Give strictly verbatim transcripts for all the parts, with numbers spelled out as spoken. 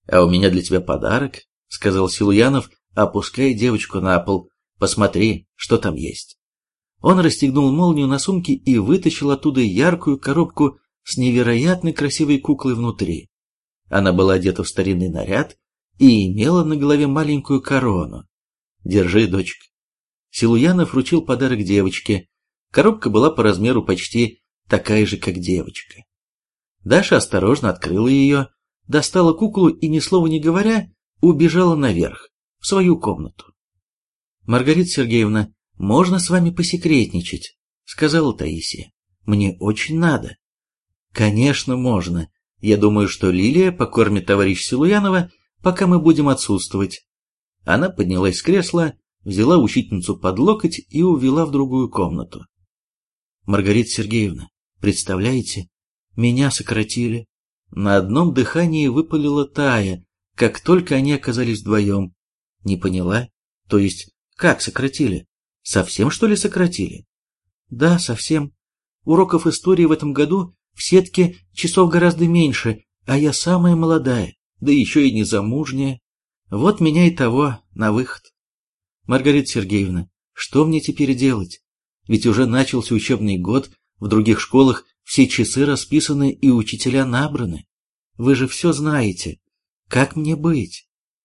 «А у меня для тебя подарок», — сказал Силуянов, опуская девочку на пол. «Посмотри, что там есть». Он расстегнул молнию на сумке и вытащил оттуда яркую коробку с невероятно красивой куклой внутри. Она была одета в старинный наряд и имела на голове маленькую корону. «Держи, дочка». Силуянов вручил подарок девочке. Коробка была по размеру почти такая же, как девочка. Даша осторожно открыла ее, достала куклу и, ни слова не говоря, убежала наверх, в свою комнату. «Маргарита Сергеевна, можно с вами посекретничать?» — сказала Таисия. «Мне очень надо». «Конечно, можно. Я думаю, что Лилия покормит товарища Силуянова, пока мы будем отсутствовать». Она поднялась с кресла, взяла учительницу под локоть и увела в другую комнату. «Маргарита Сергеевна, представляете, меня сократили». На одном дыхании выпалила Тая, как только они оказались вдвоем. «Не поняла? То есть, как сократили? Совсем, что ли, сократили?» «Да, совсем. Уроков истории в этом году в сетке часов гораздо меньше, а я самая молодая, да еще и незамужняя. Вот меня и того на выход». «Маргарита Сергеевна, что мне теперь делать? Ведь уже начался учебный год, в других школах все часы расписаны и учителя набраны. Вы же все знаете. Как мне быть?»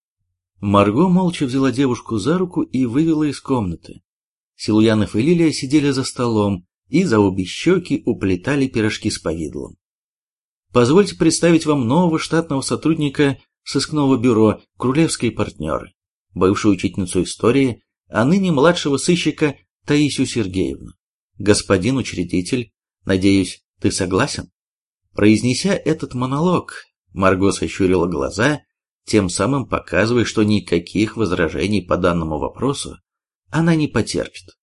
Марго молча взяла девушку за руку и вывела из комнаты. Силуянов и Лилия сидели за столом и за обе щеки уплетали пирожки с повидлом. «Позвольте представить вам нового штатного сотрудника сыскного бюро «Крулевские партнеры», бывшую учительницу истории, а ныне младшего сыщика Таисию Сергеевну. Господин учредитель, надеюсь, ты согласен?» Произнеся этот монолог, Марго сощурила глаза, тем самым показывая, что никаких возражений по данному вопросу она не потерпит.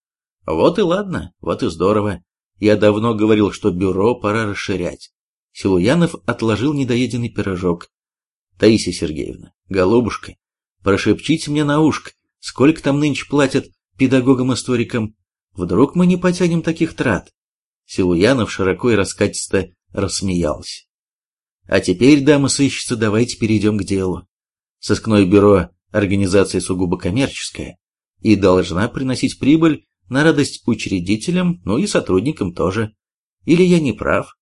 «Вот и ладно, вот и здорово. Я давно говорил, что бюро пора расширять». Силуянов отложил недоеденный пирожок. «Таисия Сергеевна, голубушка, прошепчите мне на ушко, сколько там нынче платят педагогам-историкам? Вдруг мы не потянем таких трат?» Силуянов широко и раскатисто рассмеялся. «А теперь, дамы-сыщицы, давайте перейдем к делу. Сыскное бюро – организация сугубо коммерческая и должна приносить прибыль на радость учредителям, ну и сотрудникам тоже. Или я не прав?»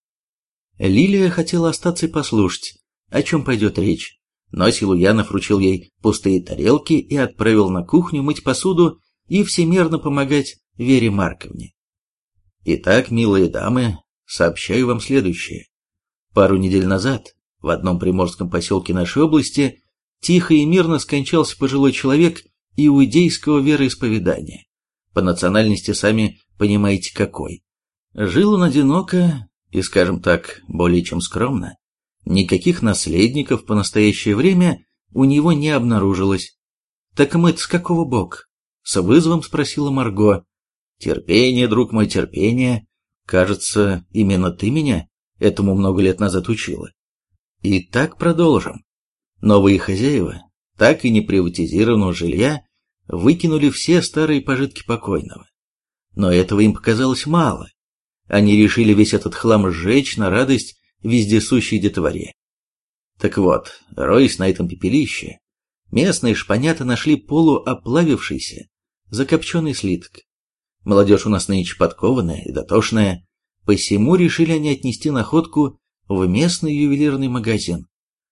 Лилия хотела остаться и послушать, о чем пойдет речь, но Силуянов вручил ей пустые тарелки и отправил на кухню мыть посуду и всемерно помогать Вере Марковне. «Итак, милые дамы, сообщаю вам следующее. Пару недель назад в одном приморском поселке нашей области тихо и мирно скончался пожилой человек иудейского вероисповедания. По национальности сами понимаете какой. Жил он одиноко и, скажем так, более чем скромно. Никаких наследников по настоящее время у него не обнаружилось. «Так мы-то с какого бока?» — с вызовом спросила Марго. «Терпение, друг мой, терпение. Кажется, именно ты меня этому много лет назад учила. И так продолжим. Новые хозяева так и не приватизированного жилья выкинули все старые пожитки покойного. Но этого им показалось мало. Они решили весь этот хлам сжечь на радость вездесущей детворе. Так вот, роясь на этом пепелище, местные шпанята нашли полуоплавившийся, закопченный слиток. Молодежь у нас нынче подкованная и дотошная, посему решили они отнести находку в местный ювелирный магазин.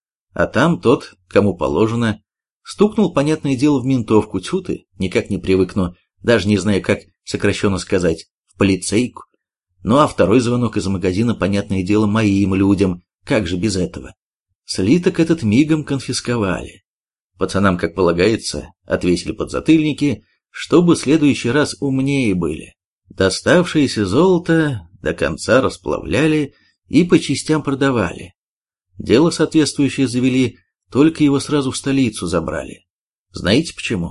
А там тот, кому положено, стукнул, понятное дело, в ментовку. Тьфу ты, никак не привыкну, даже не знаю, как сокращенно сказать, в полицейку. Ну а второй звонок из магазина, понятное дело, моим людям, как же без этого. Слиток этот мигом конфисковали. Пацанам, как полагается, отвесили подзатыльники, чтобы в следующий раз умнее были. Доставшееся золото до конца расплавляли и по частям продавали. Дело соответствующее завели, только его сразу в столицу забрали. Знаете почему?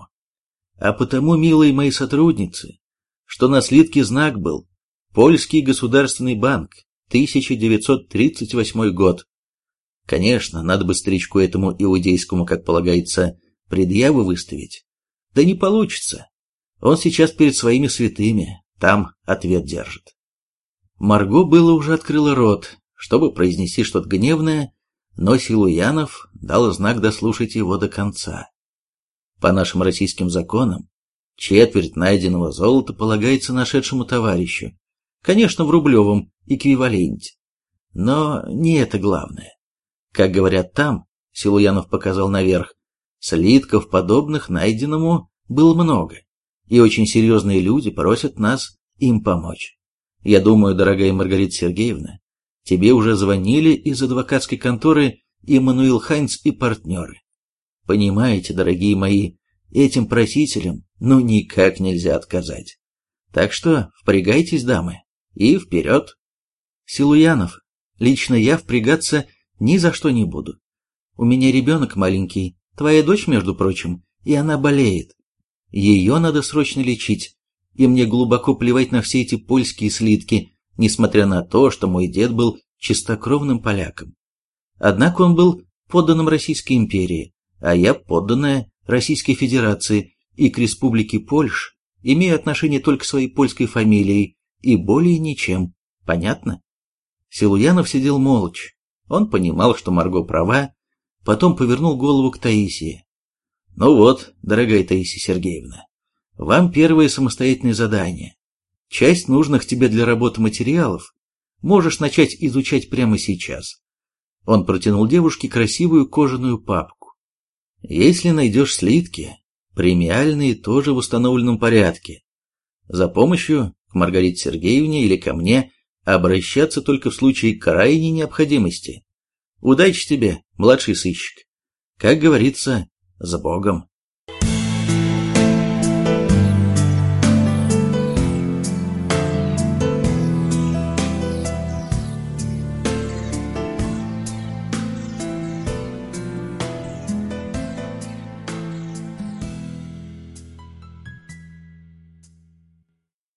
А потому, милые мои сотрудницы, что на слитке знак был «Польский государственный банк, тысяча девятьсот тридцать восьмой год». Конечно, надо бы старичку этому иудейскому, как полагается, предъяву выставить. Да не получится. Он сейчас перед своими святыми, там ответ держит. Марго было уже открыла рот, чтобы произнести что-то гневное, но Силуянов дал знак дослушать его до конца. По нашим российским законам, четверть найденного золота полагается нашедшему товарищу, конечно, в рублевом эквиваленте. Но не это главное. Как говорят там, Силуянов показал наверх, слитков, подобных найденному, было много, и очень серьезные люди просят нас им помочь. Я думаю, дорогая Маргарита Сергеевна, тебе уже звонили из адвокатской конторы Иммануил Хайнц и партнеры. Понимаете, дорогие мои, этим просителям ну никак нельзя отказать. Так что впрягайтесь, дамы, и вперед. Силуянов, лично я впрягаться ни за что не буду. У меня ребенок маленький, твоя дочь, между прочим, и она болеет. Ее надо срочно лечить, и мне глубоко плевать на все эти польские слитки, несмотря на то, что мой дед был чистокровным поляком. Однако он был подданным Российской империи, а я подданная Российской Федерации, и к Республике Польш имею отношение только своей польской фамилией и более ничем. Понятно? Силуянов сидел молча. Он понимал, что Марго права, потом повернул голову к Таисии. «Ну вот, дорогая Таисия Сергеевна, вам первое самостоятельное задание. Часть нужных тебе для работы материалов можешь начать изучать прямо сейчас». Он протянул девушке красивую кожаную папку. «Если найдешь слитки, премиальные тоже в установленном порядке. За помощью к Маргарите Сергеевне или ко мне обращаться только в случае крайней необходимости. Удачи тебе, младший сыщик. Как говорится, с Богом».